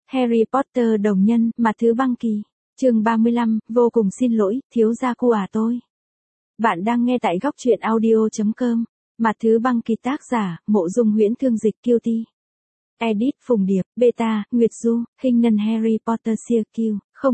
Harry Potter đồng nhân, mặt thứ băng kỳ. Chương 35, vô cùng xin lỗi, thiếu gia cu à tôi. Bạn đang nghe tại góc truyện audio.com. Mặt thứ băng kỳ tác giả, Mộ Dung Huyễn Thương dịch Cutie. Edit Phùng Điệp, Beta, Nguyệt Du, hình nân Harry Potter siêu Q,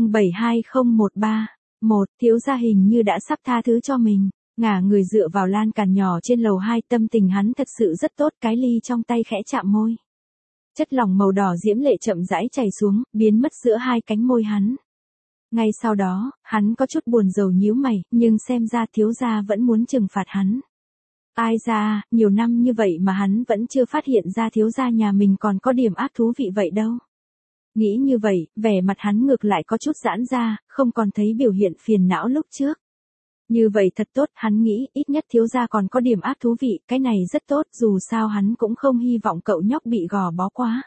072013. Thiếu gia hình như đã sắp tha thứ cho mình. Ngả người dựa vào lan can nhỏ trên lầu 2, tâm tình hắn thật sự rất tốt, cái ly trong tay khẽ chạm môi. Chất lỏng màu đỏ diễm lệ chậm rãi chảy xuống, biến mất giữa hai cánh môi hắn. Ngay sau đó, hắn có chút buồn rầu nhíu mày, nhưng xem ra thiếu gia vẫn muốn trừng phạt hắn. Ai ra, nhiều năm như vậy mà hắn vẫn chưa phát hiện ra thiếu gia nhà mình còn có điểm ác thú vị vậy đâu. Nghĩ như vậy, vẻ mặt hắn ngược lại có chút giãn ra, không còn thấy biểu hiện phiền não lúc trước. Như vậy thật tốt, hắn nghĩ, ít nhất thiếu gia còn có điểm ác thú vị, cái này rất tốt, dù sao hắn cũng không hy vọng cậu nhóc bị gò bó quá.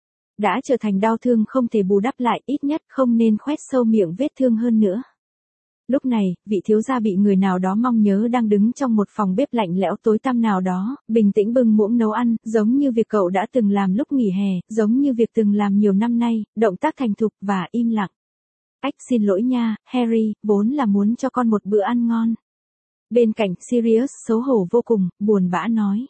Đã trở thành đau thương không thể bù đắp lại, ít nhất không nên khoét sâu miệng vết thương hơn nữa. Lúc này, vị thiếu gia bị người nào đó mong nhớ đang đứng trong một phòng bếp lạnh lẽo tối tăm nào đó, bình tĩnh bưng muỗng nấu ăn, giống như việc cậu đã từng làm lúc nghỉ hè, giống như việc từng làm nhiều năm nay, động tác thành thục và im lặng. Xin lỗi nha, Harry, vốn là muốn cho con một bữa ăn ngon. Bên cạnh Sirius xấu hổ vô cùng, buồn bã nói.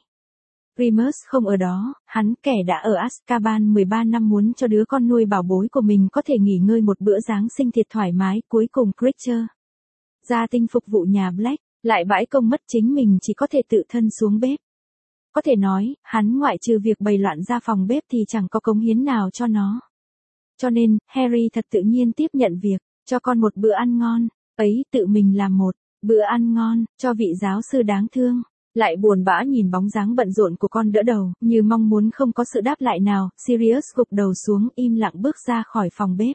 Remus không ở đó, hắn kẻ đã ở Azkaban 13 năm muốn cho đứa con nuôi bảo bối của mình có thể nghỉ ngơi một bữa Giáng sinh thiệt thoải mái, cuối cùng Creature gia tinh phục vụ nhà Black, lại bãi công mất chính mình chỉ có thể tự thân xuống bếp. Có thể nói, hắn ngoại trừ việc bày loạn ra phòng bếp thì chẳng có cống hiến nào cho nó. Cho nên, Harry thật tự nhiên tiếp nhận việc, cho con một bữa ăn ngon, ấy tự mình làm một bữa ăn ngon, cho vị giáo sư đáng thương. Lại buồn bã nhìn bóng dáng bận rộn của con đỡ đầu, như mong muốn không có sự đáp lại nào, Sirius gục đầu xuống im lặng bước ra khỏi phòng bếp.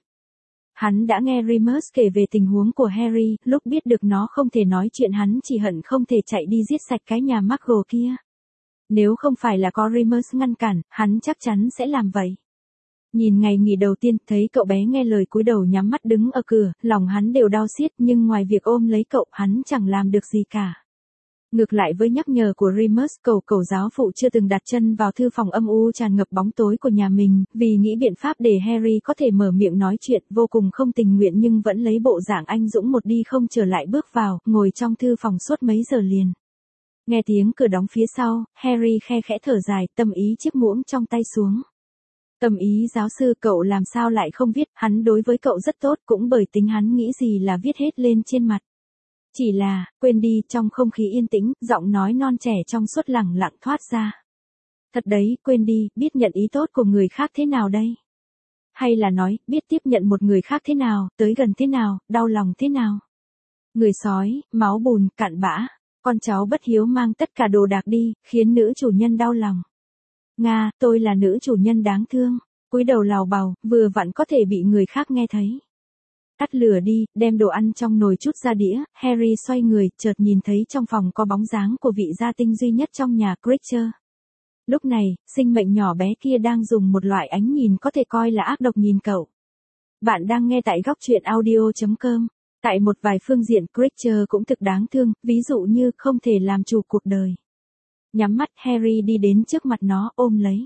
Hắn đã nghe Remus kể về tình huống của Harry, lúc biết được nó không thể nói chuyện hắn chỉ hận không thể chạy đi giết sạch cái nhà Muggle kia. Nếu không phải là có Remus ngăn cản, hắn chắc chắn sẽ làm vậy. Nhìn ngày nghỉ đầu tiên, thấy cậu bé nghe lời cúi đầu nhắm mắt đứng ở cửa, lòng hắn đều đau xiết, nhưng ngoài việc ôm lấy cậu, hắn chẳng làm được gì cả. Ngược lại với nhắc nhở của Remus, cậu giáo phụ chưa từng đặt chân vào thư phòng âm u tràn ngập bóng tối của nhà mình, vì nghĩ biện pháp để Harry có thể mở miệng nói chuyện, vô cùng không tình nguyện nhưng vẫn lấy bộ dạng anh dũng một đi không trở lại bước vào, ngồi trong thư phòng suốt mấy giờ liền. Nghe tiếng cửa đóng phía sau, Harry khe khẽ thở dài, tâm ý chiếc muỗng trong tay xuống. Tâm ý giáo sư, cậu làm sao lại không viết, hắn đối với cậu rất tốt, cũng bởi tính hắn nghĩ gì là viết hết lên trên mặt. Chỉ là, quên đi, trong không khí yên tĩnh, giọng nói non trẻ trong suốt lẳng lặng thoát ra. Thật đấy, quên đi, biết nhận ý tốt của người khác thế nào đây? Hay là nói, biết tiếp nhận một người khác thế nào, tới gần thế nào, đau lòng thế nào? Người sói, máu bùn, cặn bã, con cháu bất hiếu mang tất cả đồ đạc đi, khiến nữ chủ nhân đau lòng. Nga, tôi là nữ chủ nhân đáng thương, cúi đầu lào bào, vừa vặn có thể bị người khác nghe thấy. Tắt lửa đi, đem đồ ăn trong nồi chút ra đĩa, Harry xoay người, chợt nhìn thấy trong phòng có bóng dáng của vị gia tinh duy nhất trong nhà Creature. Lúc này, sinh mệnh nhỏ bé kia đang dùng một loại ánh nhìn có thể coi là ác độc nhìn cậu. Bạn đang nghe tại góc truyện audio.com. Tại một vài phương diện Creature cũng thực đáng thương, ví dụ như không thể làm chủ cuộc đời. Nhắm mắt Harry đi đến trước mặt nó ôm lấy.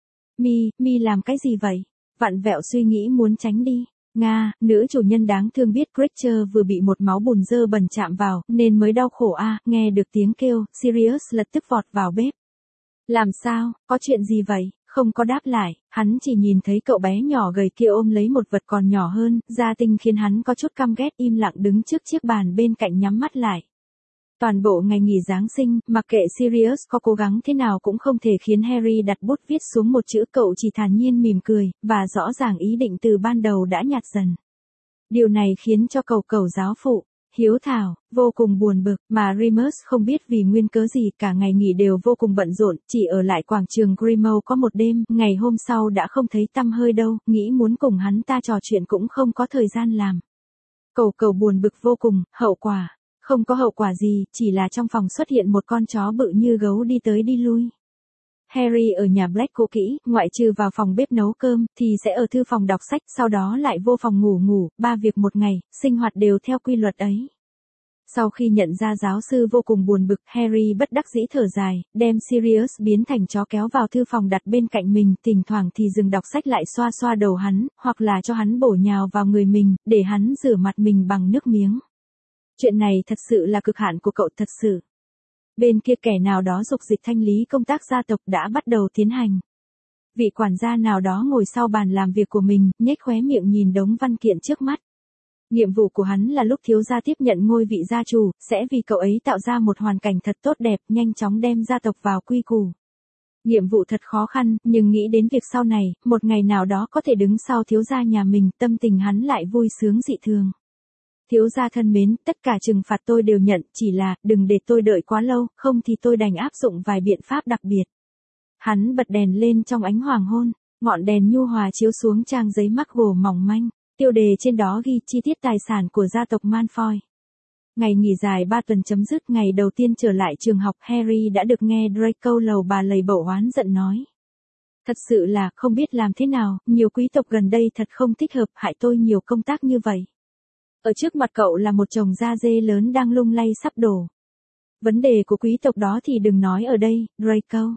Mi làm cái gì vậy? Vặn vẹo suy nghĩ muốn tránh đi. Nga, nữ chủ nhân đáng thương biết Creature vừa bị một máu bùn dơ bẩn chạm vào, nên mới đau khổ nghe được tiếng kêu, Sirius lập tức vọt vào bếp. Làm sao, có chuyện gì vậy? Không có đáp lại, hắn chỉ nhìn thấy cậu bé nhỏ gầy kia ôm lấy một vật còn nhỏ hơn, gia tinh khiến hắn có chút căm ghét im lặng đứng trước chiếc bàn bên cạnh nhắm mắt lại. Toàn bộ ngày nghỉ Giáng sinh, mặc kệ Sirius có cố gắng thế nào cũng không thể khiến Harry đặt bút viết xuống một chữ, cậu chỉ thản nhiên mỉm cười, và rõ ràng ý định từ ban đầu đã nhạt dần. Điều này khiến cho cậu giáo phụ, hiếu thảo, vô cùng buồn bực, mà Remus không biết vì nguyên cớ gì cả ngày nghỉ đều vô cùng bận rộn, chỉ ở lại quảng trường Grimmauld có một đêm, ngày hôm sau đã không thấy tăm hơi đâu, nghĩ muốn cùng hắn ta trò chuyện cũng không có thời gian làm. Cậu buồn bực vô cùng, hậu quả. Không có hậu quả gì, chỉ là trong phòng xuất hiện một con chó bự như gấu đi tới đi lui. Harry ở nhà Black cũ kỹ, ngoại trừ vào phòng bếp nấu cơm, thì sẽ ở thư phòng đọc sách, sau đó lại vô phòng ngủ, 3 việc một ngày, sinh hoạt đều theo quy luật ấy. Sau khi nhận ra giáo sư vô cùng buồn bực, Harry bất đắc dĩ thở dài, đem Sirius biến thành chó kéo vào thư phòng đặt bên cạnh mình, thỉnh thoảng thì dừng đọc sách lại xoa xoa đầu hắn, hoặc là cho hắn bổ nhào vào người mình, để hắn rửa mặt mình bằng nước miếng. Chuyện này thật sự là cực hạn của cậu thật sự. Bên kia kẻ nào đó dục dịch thanh lý công tác gia tộc đã bắt đầu tiến hành. Vị quản gia nào đó ngồi sau bàn làm việc của mình, nhếch khóe miệng nhìn đống văn kiện trước mắt. Nhiệm vụ của hắn là lúc thiếu gia tiếp nhận ngôi vị gia chủ, sẽ vì cậu ấy tạo ra một hoàn cảnh thật tốt đẹp, nhanh chóng đem gia tộc vào quy củ. Nhiệm vụ thật khó khăn, nhưng nghĩ đến việc sau này, một ngày nào đó có thể đứng sau thiếu gia nhà mình, tâm tình hắn lại vui sướng dị thường. Thiếu gia thân mến, tất cả trừng phạt tôi đều nhận, chỉ là, đừng để tôi đợi quá lâu, không thì tôi đành áp dụng vài biện pháp đặc biệt. Hắn bật đèn lên trong ánh hoàng hôn, ngọn đèn nhu hòa chiếu xuống trang giấy mắc gồ mỏng manh, tiêu đề trên đó ghi chi tiết tài sản của gia tộc Malfoy. Ngày nghỉ dài 3 tuần chấm dứt, ngày đầu tiên trở lại trường học, Harry đã được nghe Draco lầu bà lầy bẩu oán giận nói. Thật sự là, không biết làm thế nào, nhiều quý tộc gần đây thật không thích hợp, hại tôi nhiều công tác như vậy. Ở trước mặt cậu là một chồng da dê lớn đang lung lay sắp đổ. Vấn đề của quý tộc đó thì đừng nói ở đây, Draco.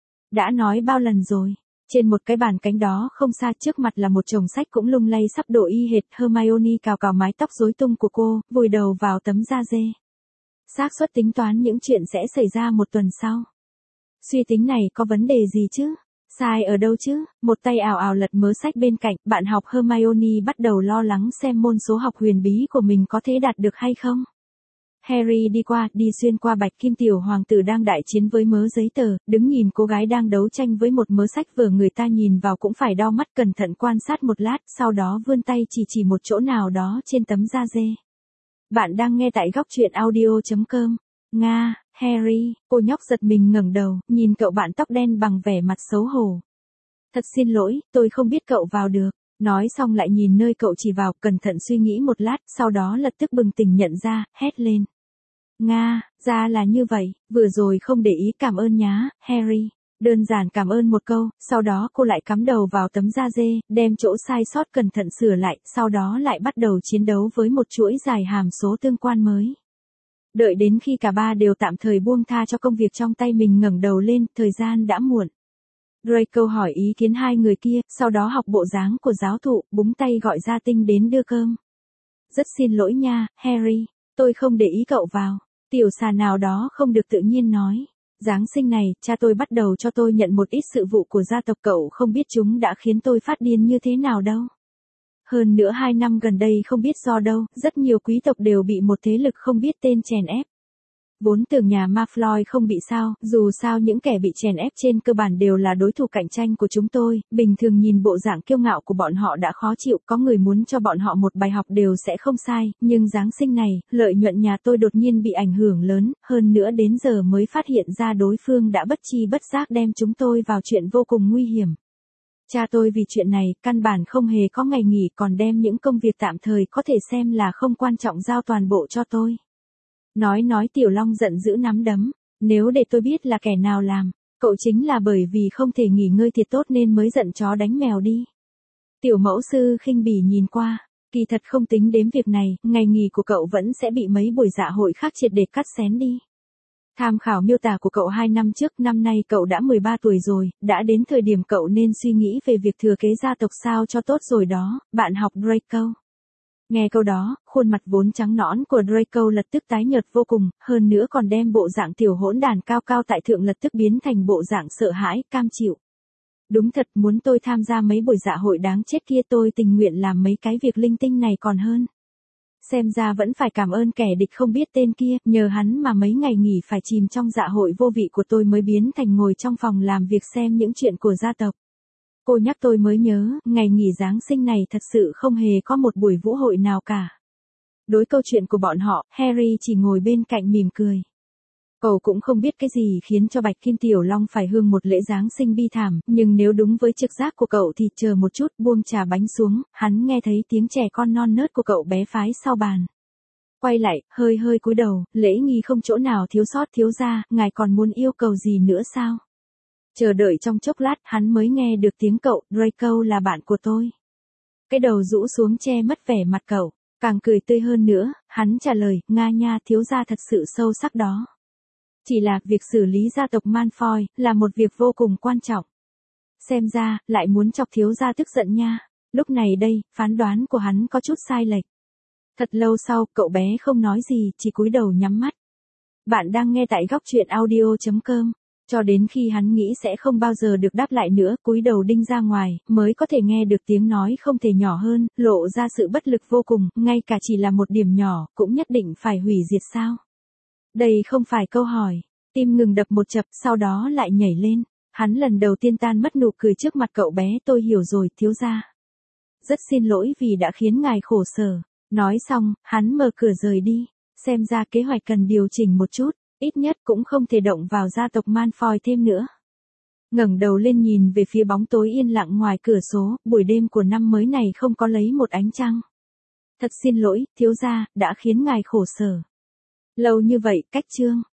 Đã nói bao lần rồi. Trên một cái bàn cánh đó không xa trước mặt là một chồng sách cũng lung lay sắp đổ y hệt. Hermione cào cào mái tóc rối tung của cô, vùi đầu vào tấm da dê. Xác suất tính toán những chuyện sẽ xảy ra một tuần sau. Suy tính này có vấn đề gì chứ? Sai ở đâu chứ? Một tay ào ào lật mớ sách bên cạnh, bạn học Hermione bắt đầu lo lắng xem môn số học huyền bí của mình có thể đạt được hay không. Harry đi xuyên qua bạch kim tiểu hoàng tử đang đại chiến với mớ giấy tờ, đứng nhìn cô gái đang đấu tranh với một mớ sách vở, người ta nhìn vào cũng phải đau mắt cẩn thận quan sát một lát, sau đó vươn tay chỉ một chỗ nào đó trên tấm da dê. Bạn đang nghe tại góc truyện audio.com. Nga, Harry, cô nhóc giật mình ngẩng đầu, nhìn cậu bạn tóc đen bằng vẻ mặt xấu hổ. Thật xin lỗi, tôi không biết cậu vào được. Nói xong lại nhìn nơi cậu chỉ vào, cẩn thận suy nghĩ một lát, sau đó lập tức bừng tỉnh nhận ra, hét lên. Nga, ra là như vậy, vừa rồi không để ý, cảm ơn nhá, Harry. Đơn giản cảm ơn một câu, sau đó cô lại cắm đầu vào tấm da dê, đem chỗ sai sót cẩn thận sửa lại, sau đó lại bắt đầu chiến đấu với một chuỗi dài hàm số tương quan mới. Đợi đến khi cả ba đều tạm thời buông tha cho công việc trong tay mình, ngẩng đầu lên, thời gian đã muộn. Draco hỏi ý kiến hai người kia, sau đó học bộ dáng của giáo thụ, búng tay gọi gia tinh đến đưa cơm. Rất xin lỗi nha, Harry, tôi không để ý cậu vào. Tiểu xà nào đó không được tự nhiên nói. Giáng sinh này, cha tôi bắt đầu cho tôi nhận một ít sự vụ của gia tộc, cậu không biết chúng đã khiến tôi phát điên như thế nào đâu. Hơn nữa 2 năm gần đây không biết do đâu, rất nhiều quý tộc đều bị một thế lực không biết tên chèn ép. Vốn tưởng nhà Malfoy không bị sao, dù sao những kẻ bị chèn ép trên cơ bản đều là đối thủ cạnh tranh của chúng tôi, bình thường nhìn bộ dạng kiêu ngạo của bọn họ đã khó chịu, có người muốn cho bọn họ một bài học đều sẽ không sai, nhưng Giáng sinh này, lợi nhuận nhà tôi đột nhiên bị ảnh hưởng lớn, hơn nữa đến giờ mới phát hiện ra đối phương đã bất chi bất giác đem chúng tôi vào chuyện vô cùng nguy hiểm. Cha tôi vì chuyện này, căn bản không hề có ngày nghỉ, còn đem những công việc tạm thời có thể xem là không quan trọng giao toàn bộ cho tôi. Nói Tiểu Long giận dữ nắm đấm, nếu để tôi biết là kẻ nào làm, cậu chính là bởi vì không thể nghỉ ngơi thiệt tốt nên mới giận chó đánh mèo đi. Tiểu mẫu sư khinh bỉ nhìn qua, kỳ thật không tính đến việc này, ngày nghỉ của cậu vẫn sẽ bị mấy buổi dạ hội khác triệt để cắt xén đi. Tham khảo miêu tả của cậu 2 năm trước, năm nay cậu đã 13 tuổi rồi, đã đến thời điểm cậu nên suy nghĩ về việc thừa kế gia tộc sao cho tốt rồi đó, bạn học Draco. Nghe câu đó, khuôn mặt vốn trắng nõn của Draco lập tức tái nhợt vô cùng, hơn nữa còn đem bộ dạng tiểu hỗn đàn cao cao tại thượng lập tức biến thành bộ dạng sợ hãi, cam chịu. Đúng thật, muốn tôi tham gia mấy buổi dạ hội đáng chết kia, tôi tình nguyện làm mấy cái việc linh tinh này còn hơn. Xem ra vẫn phải cảm ơn kẻ địch không biết tên kia, nhờ hắn mà mấy ngày nghỉ phải chìm trong dạ hội vô vị của tôi mới biến thành ngồi trong phòng làm việc xem những chuyện của gia tộc. Cô nhắc tôi mới nhớ, ngày nghỉ Giáng sinh này thật sự không hề có một buổi vũ hội nào cả. Đối câu chuyện của bọn họ, Harry chỉ ngồi bên cạnh mỉm cười. Cậu cũng không biết cái gì khiến cho Bạch Kim Tiểu Long phải hương một lễ Giáng sinh bi thảm, nhưng nếu đúng với trực giác của cậu thì chờ một chút, buông trà bánh xuống, hắn nghe thấy tiếng trẻ con non nớt của cậu bé phái sau bàn. Quay lại, hơi cúi đầu, lễ nghi không chỗ nào thiếu sót, thiếu gia, ngài còn muốn yêu cầu gì nữa sao? Chờ đợi trong chốc lát, hắn mới nghe được tiếng cậu, Draco là bạn của tôi. Cái đầu rũ xuống che mất vẻ mặt cậu. Càng cười tươi hơn nữa, hắn trả lời, Nga nha, thiếu gia thật sự sâu sắc đó. Chỉ là, việc xử lý gia tộc Malfoy, là một việc vô cùng quan trọng. Xem ra, lại muốn chọc thiếu gia tức giận nha. Lúc này đây, phán đoán của hắn có chút sai lệch. Thật lâu sau, cậu bé không nói gì, chỉ cúi đầu nhắm mắt. Bạn đang nghe tại góc truyện audio.com. Cho đến khi hắn nghĩ sẽ không bao giờ được đáp lại nữa, cúi đầu đinh ra ngoài, mới có thể nghe được tiếng nói không thể nhỏ hơn, lộ ra sự bất lực vô cùng, ngay cả chỉ là một điểm nhỏ, cũng nhất định phải hủy diệt sao? Đây không phải câu hỏi. Tim ngừng đập một chập, sau đó lại nhảy lên. Hắn lần đầu tiên tan mất nụ cười trước mặt cậu bé, tôi hiểu rồi, thiếu gia. Rất xin lỗi vì đã khiến ngài khổ sở. Nói xong, hắn mở cửa rời đi. Xem ra kế hoạch cần điều chỉnh một chút, ít nhất cũng không thể động vào gia tộc Malfoy thêm nữa. Ngẩng đầu lên nhìn về phía bóng tối yên lặng ngoài cửa sổ, buổi đêm của năm mới này không có lấy một ánh trăng. Thật xin lỗi, thiếu gia, đã khiến ngài khổ sở. Lâu như vậy, cách chương.